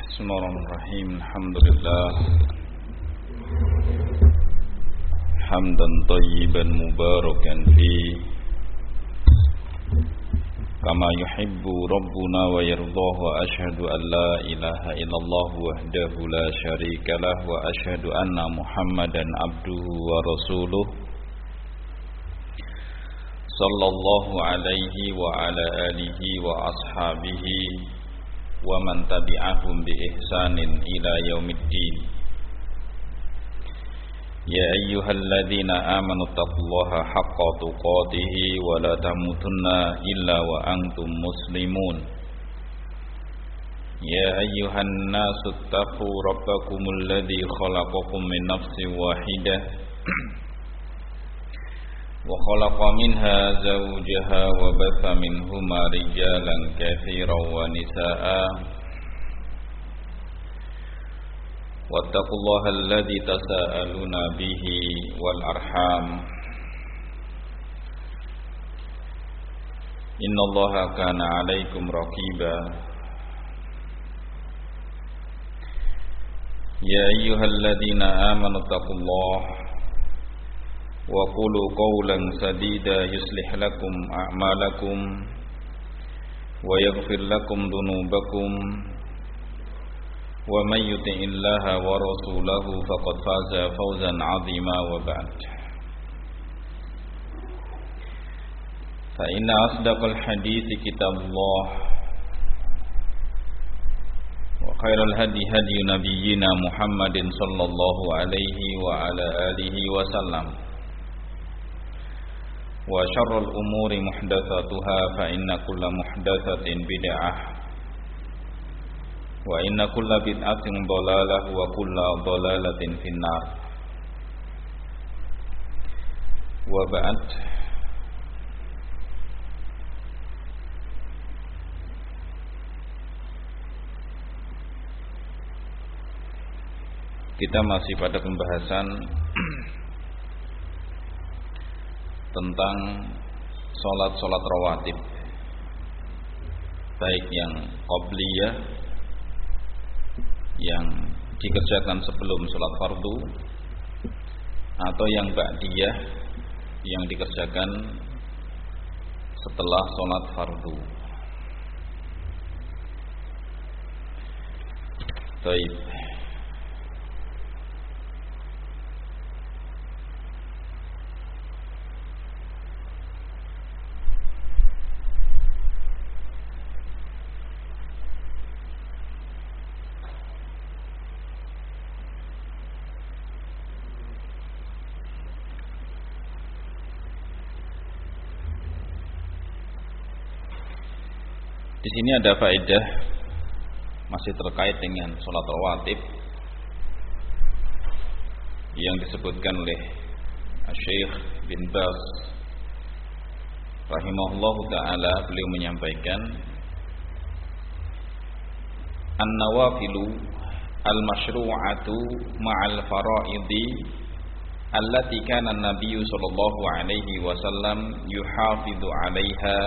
Bismillahirrahmanirrahim. Alhamdulillah hamdan thayyiban mubarakan fi kama yuhibbu rabbuna wa yardah wa ashhadu an la ilaha illallah wahdahu la syarikalah wa ashhadu anna Muhammadan abduhu wa rasuluh sallallahu alaihi wa ala alihi wa ashabihi wa man tabi'ahum bi ihsanin ila yaumiddin. Ya ayyuhalladzina amanu taqullaha haqqa tuqatih wa la tamutunna illa wa antum muslimun. Ya ayyuhan nasu taqu rabbakumul ladzi khalaqakum min nafsin wahidah wa khalaqa minha zawjaha wa batha minhuma rijalan katsiran wa nisaa wattaqullaha alladzi tasaaluna bihi wal arham innallaha kana 'alaikum raqiba. Ya ayyuhalladzina amanu taqullaha wa qulu qawlan sadida yuslih lakum a'malakum wa yaghfir lakum dhunubakum wa may yuti'illaha wa rasulahu faqad faza fawzan 'azima wa ba'd. Fa inna asdaqal hadithi kitabullah wa khairal hadi hadi nabiyyina Muhammadin sallallahu alaihi wa ala alihi wa sallam wa syarrul umuri muhdatsatuha fa inna kulla muhdatsatin bid'ah wa inna kulla bid'atin dhalalah wa kulla dhalalatin finnar. Wa ba'd. Kita masih pada pembahasan tentang sholat rawatib, baik yang qabliyah yang dikerjakan sebelum sholat fardu atau yang ba'diyah yang dikerjakan setelah sholat fardu. Baik. Di sini ada faedah masih terkait dengan sholat rawatib yang disebutkan oleh Syekh bin Baz rahimahullahu ta'ala. Beliau menyampaikan an-nawafilu al-masyru'atu ma'al fara'idi allati kana an-nabiyyu sallallahu alaihi wasallam yuhafidhu 'alaiha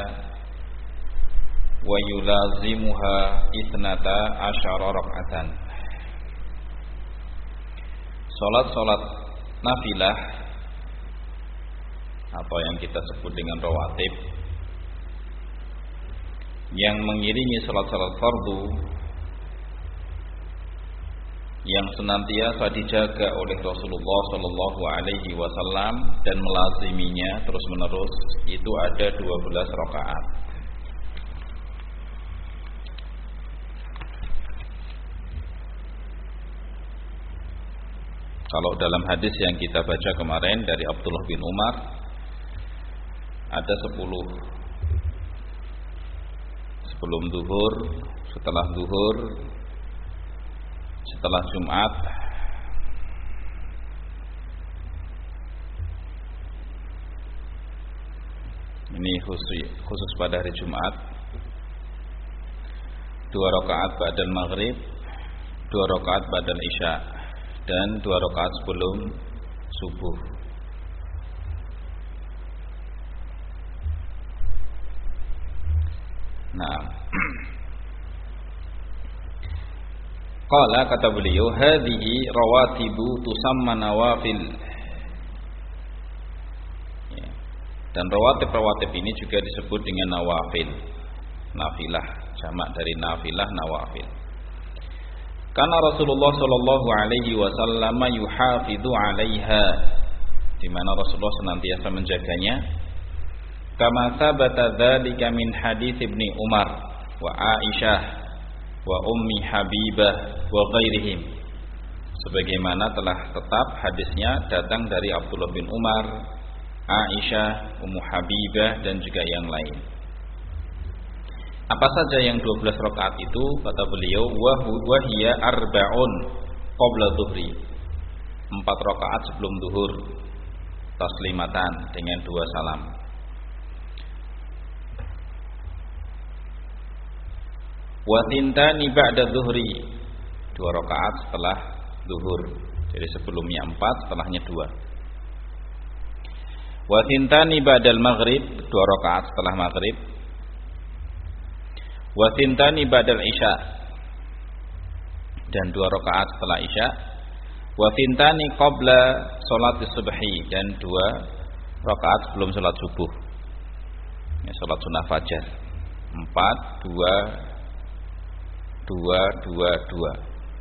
wa yulazimuha ithnata asyara rak'atan. Salat nafilah atau yang kita sebut dengan rawatib yang mengiringi salat fardu yang senantiasa dijaga oleh Rasulullah sallallahu alaihi wasallam dan melaziminya terus-menerus itu ada 12 rakaat. Kalau dalam hadis yang kita baca kemarin dari Abdullah bin Umar ada 10 sebelum zuhur, setelah zuhur, setelah Jumat, ini khusus pada hari Jumat, 2 rakaat ba'dal maghrib, 2 rakaat ba'dal isya, dan 2 rakaat sebelum subuh. Nah, Qala, kata beliau, hadhihi rawatibu tusamma nawafil. Ya. Dan rawatib ini juga disebut dengan nawafil. Nafilah, jamak dari nafilah, nawafil. Karena Rasulullah sallallahu alaihi wasallam yuhafidhu 'alaiha, di mana Rasulullah senantiasa menjaganya. Kama sabata dzalika min hadits Ibnu Umar wa Aisyah wa Ummi Habibah wa ghairihim. Sebagaimana telah tetap hadisnya datang dari Abdullah bin Umar, Aisyah, Ummu Habibah dan juga yang lain. Apa saja yang 12 rakaat itu? Kata beliau, wa hiya arba'un qabla dhuhri. 4 rakaat sebelum zuhur, taslimatan dengan 2 salam. Wa thintani ba'da dhuhri, 2 rakaat setelah zuhur. Jadi sebelumnya 4, setelahnya 2. Wa thintani ba'dal maghrib, 2 rakaat setelah maghrib. Wa thintani ba'dal isya, dan 2 rakaat setelah isya. Wa thintani qabla salat subhi, dan 2 rakaat sebelum salat subuh. Ya, salat sunnah fajar. 4 2 2 2 2.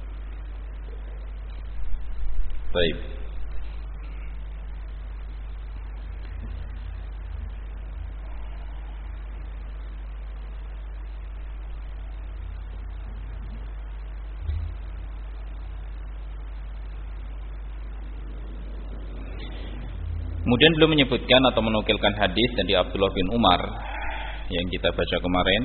Baik. Kemudian beliau menyebutkan atau menukilkan hadis dari Abdullah bin Umar yang kita baca kemarin.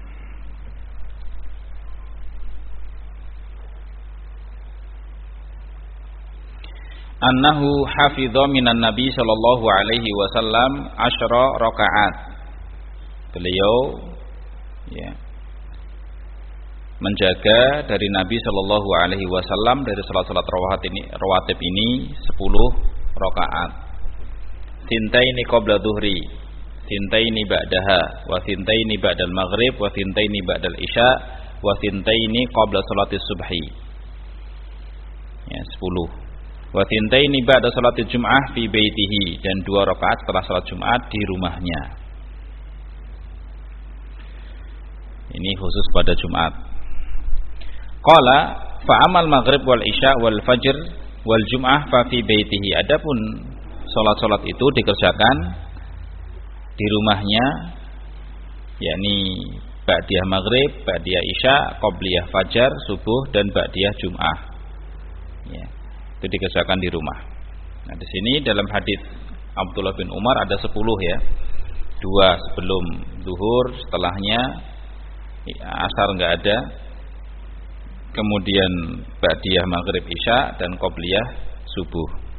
Annahu hafidha minan Nabi sallallahu alaihi wasallam 10 rakaat. Beliau ya menjaga dari Nabi sallallahu alaihi wasallam dari salat-salat rawatib ini 10 rakaat. Sintaini qabla dhuhri, sintaini ba'daha, wa sintaini ba'dal maghrib, wa sintaini ba'dal isya, wa sintaini qabla salatis subhi. Ya, 10. Wa sintaini ba'da salatil jum'ah fi baitihi, dan 2 rakaat setelah salat Jumat di rumahnya. Ini khusus pada Jumat. Qala fa amal maghrib wal isya wal fajr wal jum'ah fa fi baitihi. Adapun salat-salat itu dikerjakan di rumahnya, yakni ba'diyah maghrib, ba'diyah isya, qobliyah fajar, subuh, dan ba'diyah jum'ah. Ya, itu dikerjakan di rumah. Nah, di sini dalam hadis Abdullah bin Umar ada 10 ya. 2 sebelum zuhur, setelahnya asar enggak ada. Kemudian ba'diyah maghrib isya dan qobliyah subuh.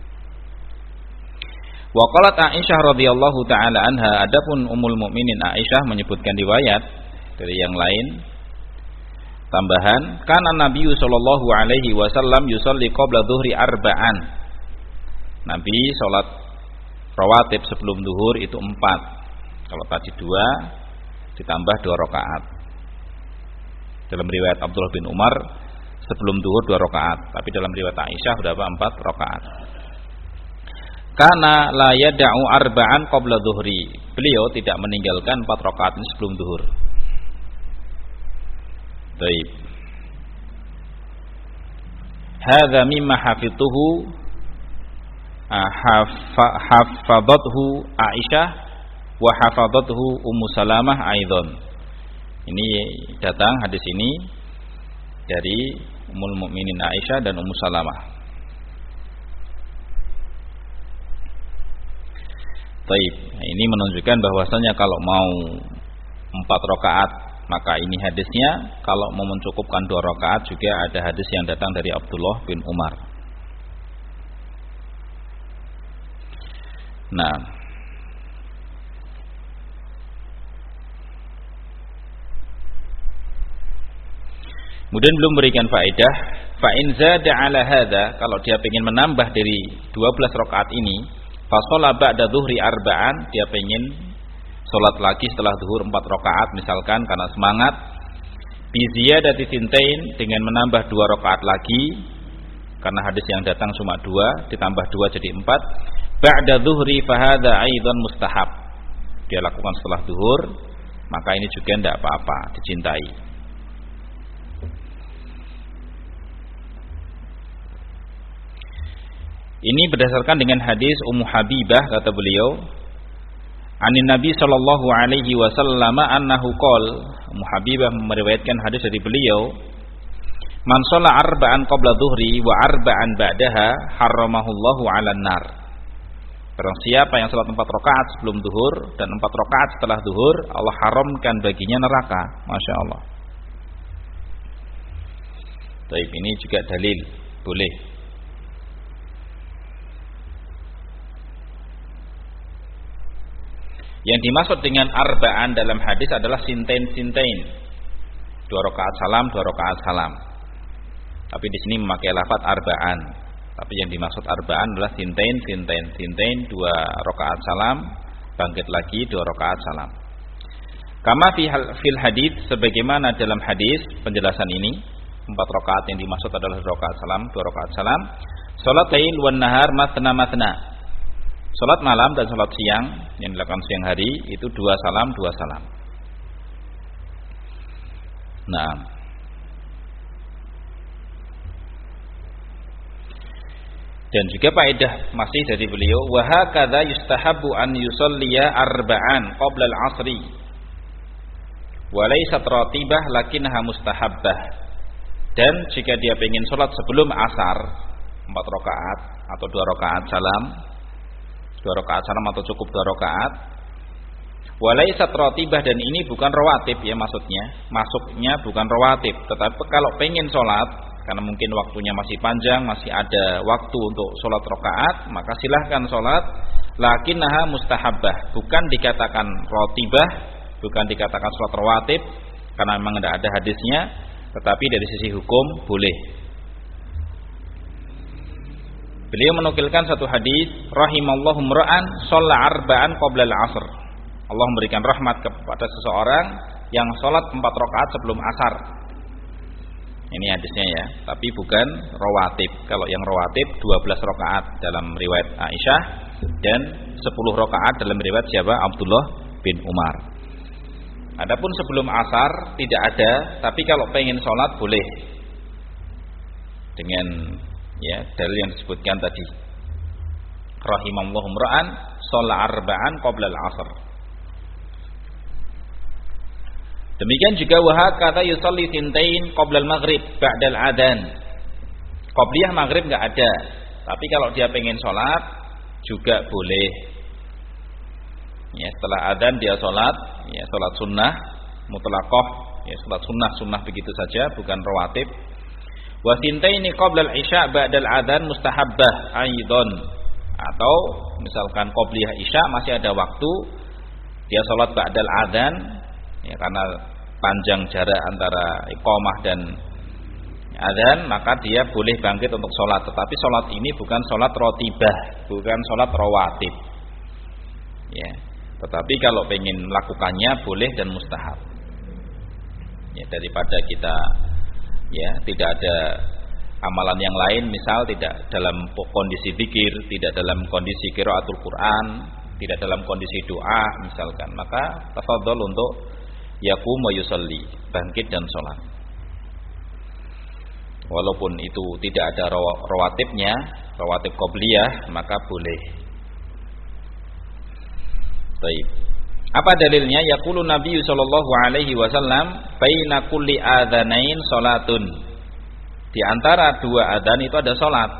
Wa qalat Aisyah radhiyallahu taala anha, adapun Ummul Mukminin Aisyah menyebutkan riwayat dari yang lain tambahan, kana Nabi sallallahu alaihi wasallam yusalli qabla dhuhri arba'an. Nabi salat rawatib sebelum zuhur itu 4. Kalau tadi 2 ditambah 2 rakaat. Dalam riwayat Abdullah bin Umar sebelum zuhur 2 rakaat, tapi dalam riwayat Aisyah berapa? 4 rakaat. Karena la yada'u arba'an qabla dhuhri. Beliau tidak meninggalkan 4 rakaat sebelum zuhur. Baik. Hadza mimma hafidtuhu hafadathu Aisyah wa hafadathu Ummu Salamah aidan. Ini datang hadis ini dari Ummul Mukminin Aisyah dan Ummu Salamah. Baik, ini menunjukkan bahwasanya kalau mau 4 rakaat maka ini hadisnya, kalau mau mencukupkan 2 rakaat juga ada hadis yang datang dari Abdullah bin Umar. Nah, kemudian belum berikan faedah, fa in zada ala hadza, kalau dia ingin menambah dari 12 rakaat ini, fa shalla ba'da dhuhri arba'an, dia ingin salat lagi setelah zuhur 4 rakaat misalkan karena semangat, bi ziyadati thintain, dengan menambah 2 rakaat lagi, karena hadis yang datang cuma 2, ditambah 2 jadi 4. Ba'da dhuhri fahadha aidan mustahab. Dia lakukan setelah zuhur, maka ini juga tidak apa-apa, dicintai. Ini berdasarkan dengan hadis Ummu Habibah, kata beliau, Anin Nabi sallallahu alaihi wasallam annahu qala. Ummu Habibah meriwayatkan hadis dari beliau, man shalla arba'an qabla dhuhri wa arba'an ba'daha harramahullahu 'alan nar. Barang siapa yang salat 4 rakaat sebelum zuhur dan 4 rakaat setelah zuhur, Allah haramkan baginya neraka. Masya Allah. Baik, ini juga dalil boleh. Yang dimaksud dengan arba'an dalam hadis adalah sintain. 2 rakaat salam, 2 rakaat salam. Tapi di sini memakai lafaz arba'an. Tapi yang dimaksud arba'an adalah sintain, 2 rakaat salam, bangkit lagi 2 rakaat salam. Kama fil hadis, sebagaimana dalam hadis penjelasan ini, 4 rakaat yang dimaksud adalah 2 rakaat salam, 2 rakaat salam. Salat lail wan nahar matna. Salat malam dan salat siang yang dilakukan siang hari itu 2 salam, 2 salam. Nah, dan juga faedah masih dari beliau, wa hakadha yustahabbu an yusalliya arba'an qabla al-'asri wa laysat ratibah lakinnaha mustahabbah. Dan jika dia ingin salat sebelum asar 4 rakaat atau 2 rakaat salam, 2 rakaat salam atau cukup 2 rakaat, wa laysat ratibah, dan ini bukan rawatib ya, masuknya bukan rawatib, tetapi kalau pengen salat karena mungkin waktunya masih panjang, masih ada waktu untuk sholat rakaat, maka silahkan sholat. Lakinnaha mustahabbah, bukan dikatakan rotibah, bukan dikatakan sholat rawatib, karena memang tidak ada hadisnya, tetapi dari sisi hukum boleh. Beliau menukilkan satu hadis, rahimallahu mra'an shalla arba'an qabla al-'asr. Allah memberikan rahmat kepada seseorang yang sholat 4 rakaat sebelum asar. Ini hadisnya ya, tapi bukan rawatib. Kalau yang rawatib 12 rakaat dalam riwayat Aisyah dan 10 rakaat dalam riwayat siapa? Abdullah bin Umar. Adapun sebelum asar tidak ada, tapi kalau pengen sholat boleh. Dengan ya dalil yang disebutkan tadi. Rahimallahu mra'an shalla arba'an qabla al-'asr. Demikian juga kata yusalli tintain qabla al-maghrib ba'da al-adhan. Qabliyah maghrib enggak ada, tapi kalau dia pengen sholat juga boleh. Ya, setelah adzan dia sholat, ya sholat sunnah mutlaqah, ya sholat sunnah begitu saja, bukan rawatib. Wa tintaini qabla al-isya ba'da al-adhan mustahabbah aidan. Atau misalkan qabliyah isya masih ada waktu, dia sholat ba'da al-adhan, ya, karena panjang jarak antara iqamah dan adzan, maka dia boleh bangkit untuk sholat. Tetapi sholat ini bukan sholat rotibah, bukan sholat rawatib ya. Tetapi kalau ingin melakukannya boleh dan mustahab ya, daripada kita ya tidak ada amalan yang lain, misal tidak dalam kondisi zikir, tidak dalam kondisi qiraatul Quran, tidak dalam kondisi doa misalkan, maka tafadhol untuk yaqum wa yusalli, bangkit dan sholat. Walaupun itu tidak ada rawatibnya, rawatib qabliyah, maka boleh. Baik. Apa dalilnya? Yaqulu Nabi sallallahu alaihi wasallam, baina kulli adzanain salatun. Di antara 2 adzan itu ada salat.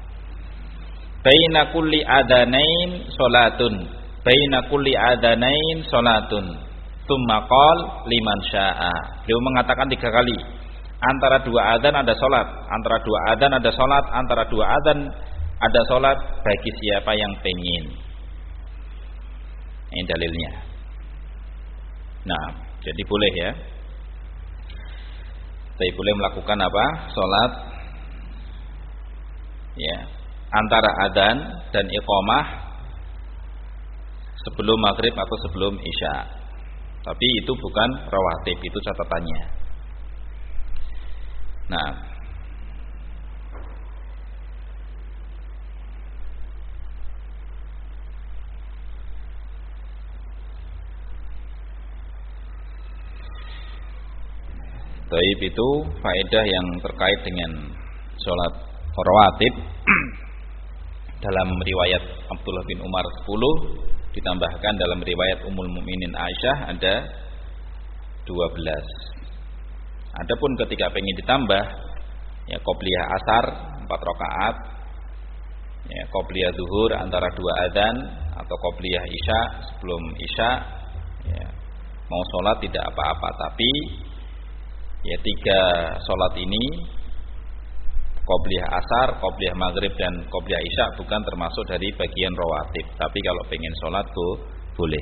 Baina kulli adzanain salatun. Baina kulli adzanain salatun. Tsumma qala liman syaa. Beliau mengatakan 3 kali. Antara 2 adzan ada salat, antara 2 adzan ada salat, antara 2 adzan ada salat bagi siapa yang pengin. Ini dalilnya. Nah, jadi boleh ya. Saya boleh melakukan apa? Salat ya, antara adzan dan iqamah sebelum maghrib atau sebelum isya. Tapi itu bukan rawatib, itu catatannya. Nah, taib itu faedah yang terkait dengan sholat rawatib. Dalam riwayat Abdullah bin Umar 10, ditambahkan dalam riwayat Ummul Mukminin Aisyah ada 12. Adapun ketika pengen ditambah, ya qobliyah asar 4 rakaat, ya qobliyah zuhur antara 2 adzan, atau qobliyah isya sebelum isya, ya, mau sholat tidak apa-apa, tapi ya 3 sholat ini, qobliyah asar, qobliyah maghrib dan qobliyah isya bukan termasuk dari bagian rawatib. Tapi kalau pengen sholat tuh boleh.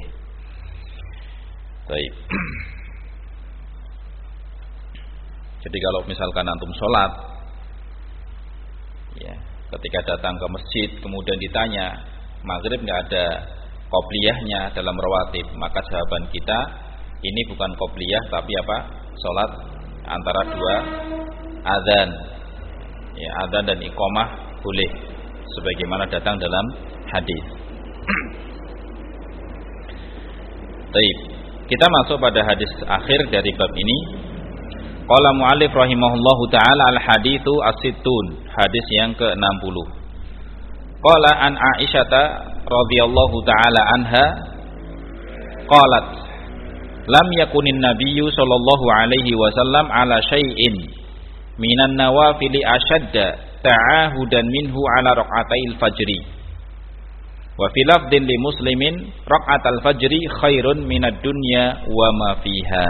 Baik. Jadi kalau misalkan antum sholat, ya, ketika datang ke masjid kemudian ditanya maghrib nggak ada qobliyahnya dalam rawatib, maka jawaban kita ini bukan qobliyah tapi apa? Sholat antara 2 adzan. Ya, adzan dan iqamah boleh sebagaimana datang dalam hadis. Baik, kita masuk pada hadis akhir dari bab ini. Qala mu'allif rahimahullahu taala al-haditsu as-sittun, hadis yang ke-60. Qala an Aisyah radhiyallahu taala anha qalat lam yakunin nabiyyu sallallahu alaihi wasallam ala syai'in minan nawafili ashadda ta'ahudan minhu ala raq'atail fajri wa fi lafdhin li muslimin raq'atal fajri khairun minad dunya wa ma fiha.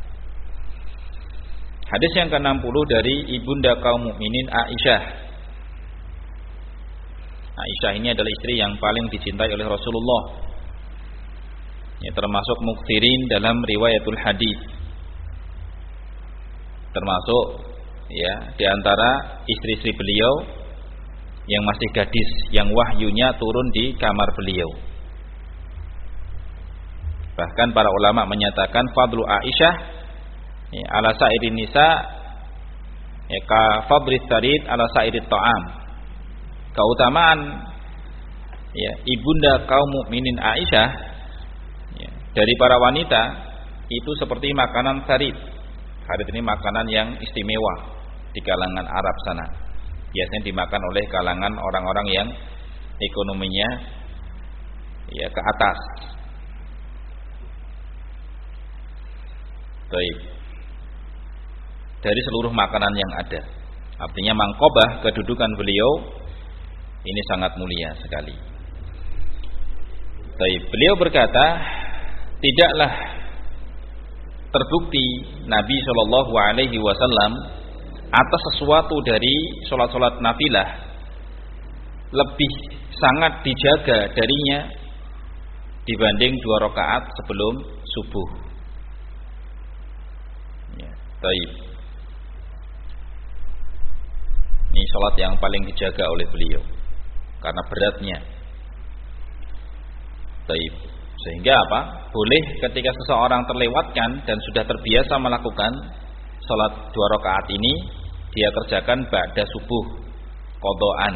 Hadis yang ke-60 dari ibunda kaum mukminin Aisyah. Aisyah ini adalah istri yang paling dicintai oleh Rasulullah, ya, termasuk muksirin dalam riwayatul hadis, termasuk ya di antara istri-istri beliau yang masih gadis, yang wahyunya turun di kamar beliau. Bahkan para ulama menyatakan fadlu Aisyah ya, ala sa'irin nisa ya, ka fadlis sarid ala sa'irit ta'am. Keutamaan ya ibunda kaum mukminin Aisyah ya, dari para wanita itu seperti makanan sarid. Sarid ini makanan yang istimewa di kalangan Arab sana, biasanya dimakan oleh kalangan orang-orang yang ekonominya ya ke atas. Baik. Dari seluruh makanan yang ada, artinya mangkobah kedudukan beliau ini sangat mulia sekali. Baik. Beliau berkata, tidaklah terbukti Nabi Shallallahu Alaihi Wasallam atas sesuatu dari sholat-sholat nafilah lebih sangat dijaga darinya dibanding 2 rakaat sebelum subuh. Ya, baik. Ini sholat yang paling dijaga oleh beliau karena beratnya. Baik. Sehingga apa? Boleh ketika seseorang terlewatkan dan sudah terbiasa melakukan sholat 2 rakaat ini, dia kerjakan ba'da subuh qadhaan.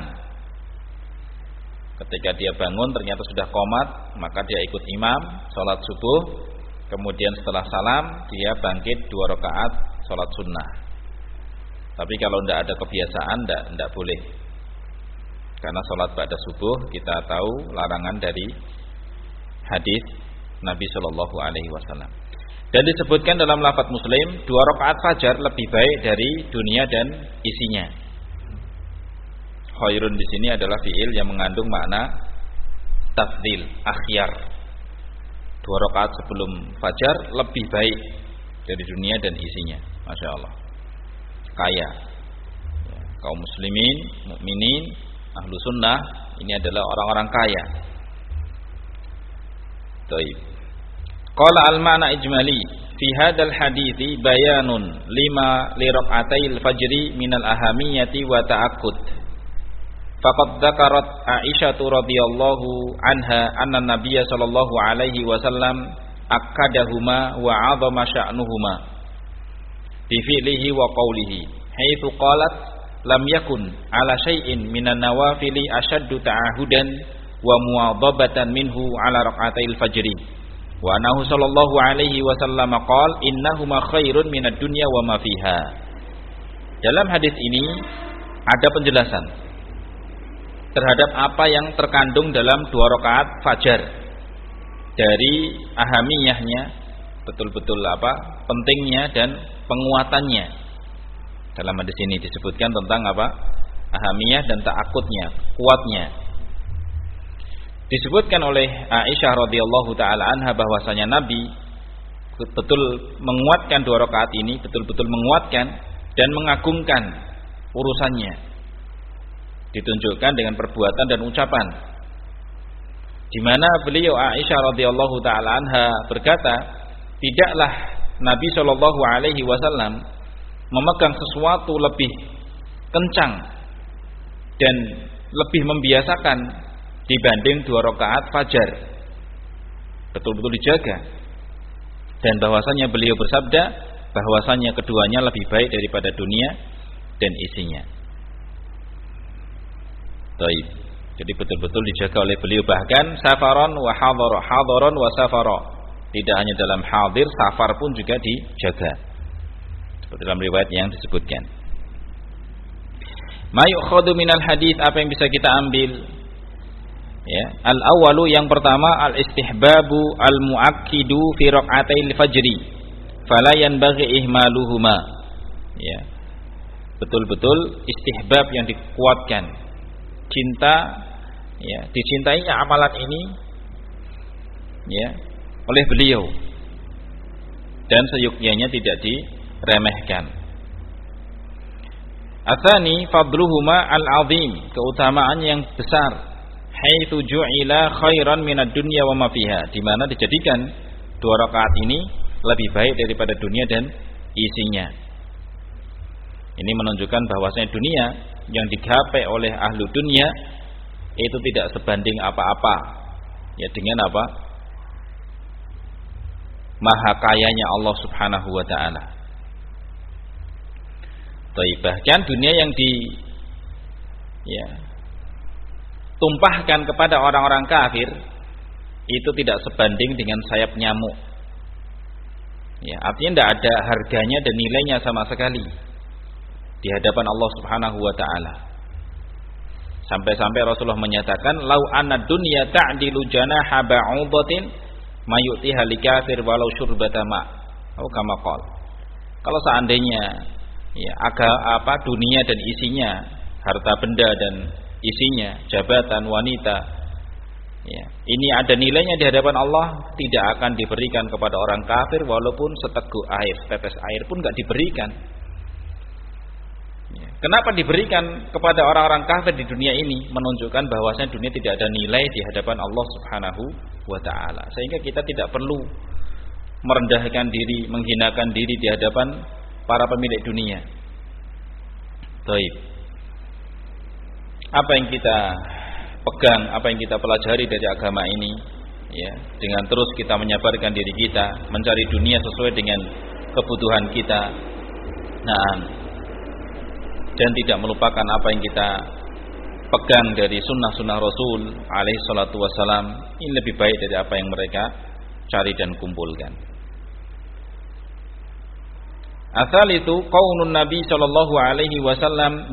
Ketika dia bangun ternyata sudah qomat, maka dia ikut imam sholat subuh, kemudian setelah salam dia bangkit 2 rakaat sholat sunnah. Tapi kalau tidak ada kebiasaan, tidak boleh, karena sholat ba'da subuh kita tahu larangan dari hadis Nabi Shallallahu Alaihi Wasallam. Dan disebutkan dalam lafaz Muslim 2 rakaat fajar lebih baik dari dunia dan isinya. Khairun di sini adalah fiil yang mengandung makna tafdil, akhyar. 2 rakaat sebelum fajar lebih baik dari dunia dan isinya. Masya Allah. Kaya. Ya, kaum muslimin, mukminin, ahlu sunnah ini adalah orang-orang kaya. Taib. Qala al-ma'na ijmali fi hadzal hadithi bayanun lima li raq'atail fajri minal ahamiyati wa ta'aqqud. Faqad dzakarat Aisyah radhiyallahu anha anna Nabiyya sallallahu alaihi wasallam akkadahuma wa 'azama sya'nuhuma bi fi'lihi wa qawlihi haitsu qalat lam yakun ala syai'in minan nawafili ashaddu ta'ahudan wa muwadhabatan minhu ala rak'atail fajri wa annahu sallallahu alaihi wasallam qala innahuma khairun minad dunya wa ma fiha. Dalam hadis ini ada penjelasan terhadap apa yang terkandung dalam 2 rakaat fajar, dari ahamiyahnya, betul-betul pentingnya dan penguatannya. Dalam hadis ini disebutkan tentang ahamiyah dan ta'akudnya, kuatnya. Disebutkan oleh Aisyah radhiyallahu taala anha bahwasanya Nabi betul menguatkan 2 rakaat ini, betul-betul menguatkan dan mengagungkan urusannya. Ditunjukkan dengan perbuatan dan ucapan. Di mana beliau Aisyah radhiyallahu taala anha berkata, tidaklah Nabi sallallahu alaihi wasallam memegang sesuatu lebih kencang dan lebih membiasakan dibanding 2 rakaat fajar. Betul-betul dijaga. Dan bahwasanya beliau bersabda bahwasanya keduanya lebih baik daripada dunia dan isinya. Baik. Jadi betul-betul dijaga oleh beliau, bahkan safaron wa hadara, hadaron wa safara. Tidak hanya dalam hadir, safar pun juga dijaga. Seperti dalam riwayat yang disebutkan. Ma yu'khadhu minal hadits, apa yang bisa kita ambil? Ya, al-awwalu, yang pertama, al-istihbabu al-muakkidu fi rak'atail fajri. Fala yanbaghi ihmaluhuma. Ya. Betul-betul istihbab yang dikuatkan. Cinta, ya, dicintainya amalan ini, ya, oleh beliau, dan seyuknyanya tidak diremehkan. Atsani fadluhuma al-azim, keutamaan yang besar. Haitsu ju'ila khairan minad dunya wa ma fiha, di mana dijadikan 2 rakaat ini lebih baik daripada dunia dan isinya. Ini menunjukkan bahwasanya dunia yang digapai oleh ahlu dunia itu tidak sebanding apa-apa, ya, dengan maha kayanya Allah Subhanahu wa taala. Bahkan dunia yang tumpahkan kepada orang-orang kafir itu tidak sebanding dengan sayap nyamuk. Ya, artinya tidak ada harganya dan nilainya sama sekali di hadapan Allah Subhanahu wa taala. Sampai-sampai Rasulullah menyatakan, "Lau anna dunya ta'dilu janaha ba'udatin mayutiha likafir walau syurbata ma." Atau kama qala. Kalau seandainya dunia dan isinya, harta benda dan isinya, jabatan, wanita, ya, ini ada nilainya di hadapan Allah, tidak akan diberikan kepada orang kafir walaupun seteguk air, setetes air pun enggak diberikan. Kenapa diberikan kepada orang-orang kafir di dunia ini? Menunjukkan bahwasanya dunia tidak ada nilai di hadapan Allah Subhanahu wa taala. Sehingga kita tidak perlu merendahkan diri, menghinakan diri di hadapan para pemilik dunia. Baik. Apa yang kita pegang, apa yang kita pelajari dari agama ini, ya, dengan terus kita menyabarkan diri kita, mencari dunia sesuai dengan kebutuhan kita. Dan tidak melupakan apa yang kita pegang dari sunnah-sunnah Rasul alaihi salatu wassalam, ini lebih baik dari apa yang mereka cari dan kumpulkan. Asal itu qaulun Nabi sallallahu alaihi wasallam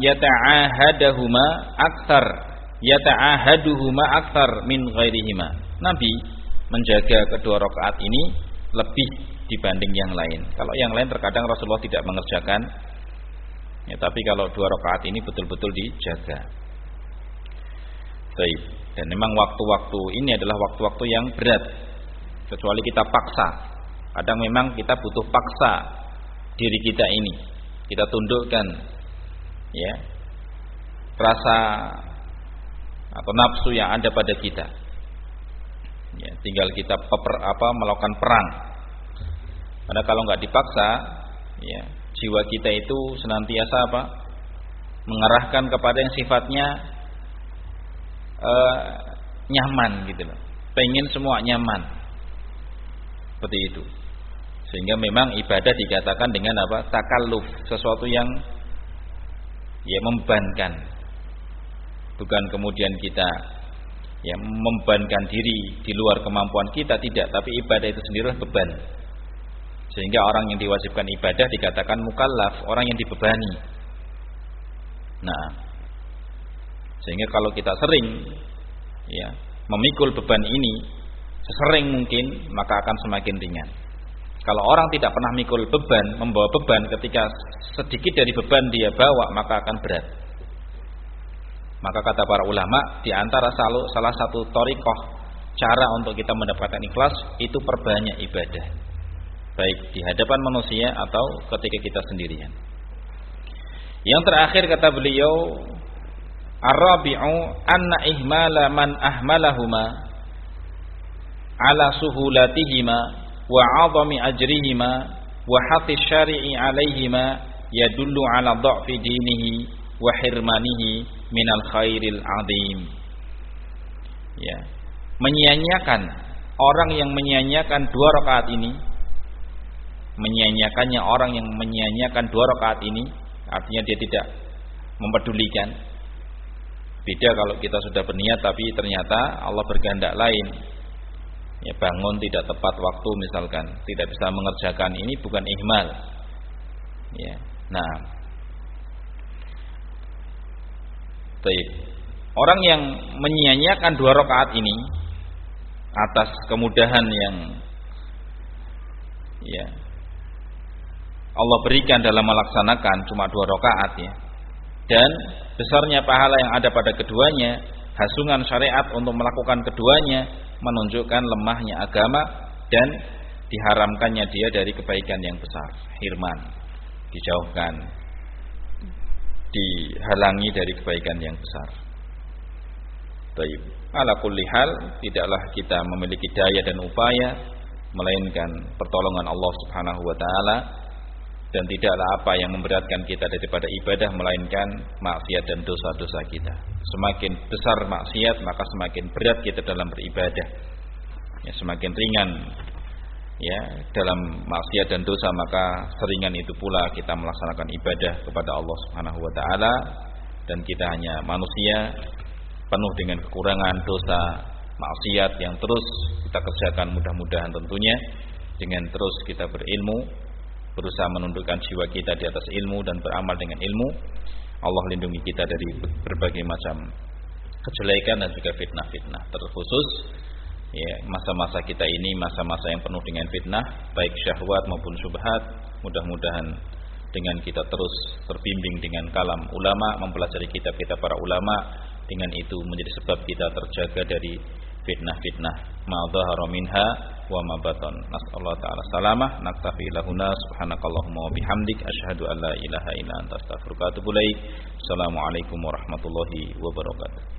yata'ahaduhuma aktsar min ghairihima. Nabi menjaga kedua rakaat ini lebih dibanding yang lain. Kalau yang lain terkadang Rasulullah tidak mengerjakan, ya, tapi kalau 2 rakaat ini betul-betul dijaga. Baik. Dan memang waktu-waktu ini adalah waktu-waktu yang berat, kecuali kita paksa. Kadang memang kita butuh paksa diri kita ini, kita tundukkan, ya, rasa atau nafsu yang ada pada kita. Ya, tinggal kita melakukan perang. Karena kalau nggak dipaksa, ya, jiwa kita itu senantiasa mengarahkan kepada yang sifatnya nyaman gitu loh. Pengen semua nyaman. Seperti itu. Sehingga memang ibadah dikatakan dengan takalluf, sesuatu yang ya membebankan. Bukan kemudian kita ya membebankan diri di luar kemampuan kita, tidak, tapi ibadah itu sendiri beban. Sehingga orang yang diwajibkan ibadah dikatakan mukallaf, orang yang dibebani. Nah, sehingga kalau kita sering ya memikul beban ini sesering mungkin, maka akan semakin ringan. Kalau orang tidak pernah mikul beban, membawa beban, ketika sedikit dari beban dia bawa, maka akan berat. Maka kata para ulama, di antara salah satu thariqah cara untuk kita mendapatkan ikhlas itu perbanyak ibadah, baik di hadapan manusia atau ketika kita sendirian. Yang terakhir kata beliau, ar-rabi'u anna ihmala man ahmalahuma ala suhulatihima wa 'azami ajrihima wa hafi syari'i 'alaihima yadullu 'ala dha'fi dinihi wa hirmanihi minal khairil 'azim. Ya, menyia-nyiakan, orang yang menyia-nyiakan 2 rakaat ini, menyia-nyiakannya orang yang menyia-nyiakan 2 rakaat ini, artinya dia tidak mempedulikan. Beda kalau kita sudah berniat tapi ternyata Allah berkehendak lain. Ya, bangun tidak tepat waktu misalkan, tidak bisa mengerjakan, ini bukan ihmal. Ya. Nah, baik. Orang yang menyia-nyiakan 2 rakaat ini atas kemudahan yang ya Allah berikan dalam melaksanakan cuma 2 rakaat ya, dan besarnya pahala yang ada pada keduanya, hasungan syariat untuk melakukan keduanya menunjukkan lemahnya agama dan diharamkannya dia dari kebaikan yang besar, hirman, dijauhkan, dihalangi dari kebaikan yang besar. Baik, ala kulli hal, tidaklah kita memiliki daya dan upaya melainkan pertolongan Allah Subhanahu wa taala, dan tidaklah apa yang memberatkan kita daripada ibadah melainkan maksiat dan dosa-dosa kita. Semakin besar maksiat, maka semakin berat kita dalam beribadah. Ya, semakin ringan ya dalam maksiat dan dosa, maka seringan itu pula kita melaksanakan ibadah kepada Allah Subhanahu wa taala. Dan kita hanya manusia penuh dengan kekurangan, dosa, maksiat yang terus kita kerjakan. Mudah-mudahan tentunya dengan terus kita berilmu, berusaha menundukkan jiwa kita di atas ilmu dan beramal dengan ilmu, Allah lindungi kita dari berbagai macam kejelekan dan juga fitnah-fitnah. Terkhusus ya, masa-masa kita ini masa-masa yang penuh dengan fitnah, baik syahwat maupun syubhat. Mudah-mudahan dengan kita terus terbimbing dengan kalam ulama, mempelajari kitab-kitab para ulama, dengan itu menjadi sebab kita terjaga dari fitnah-fitnah ma dhahara minha wa ma batan. Nasallahu ta'ala salamah. Naktafi lahuna subhanakallahumma wa bihamdik asyhadu an la ilaha illa anta astaghfiruka wa atubu ilaik. Assalamualaikum warahmatullahi wabarakatuh.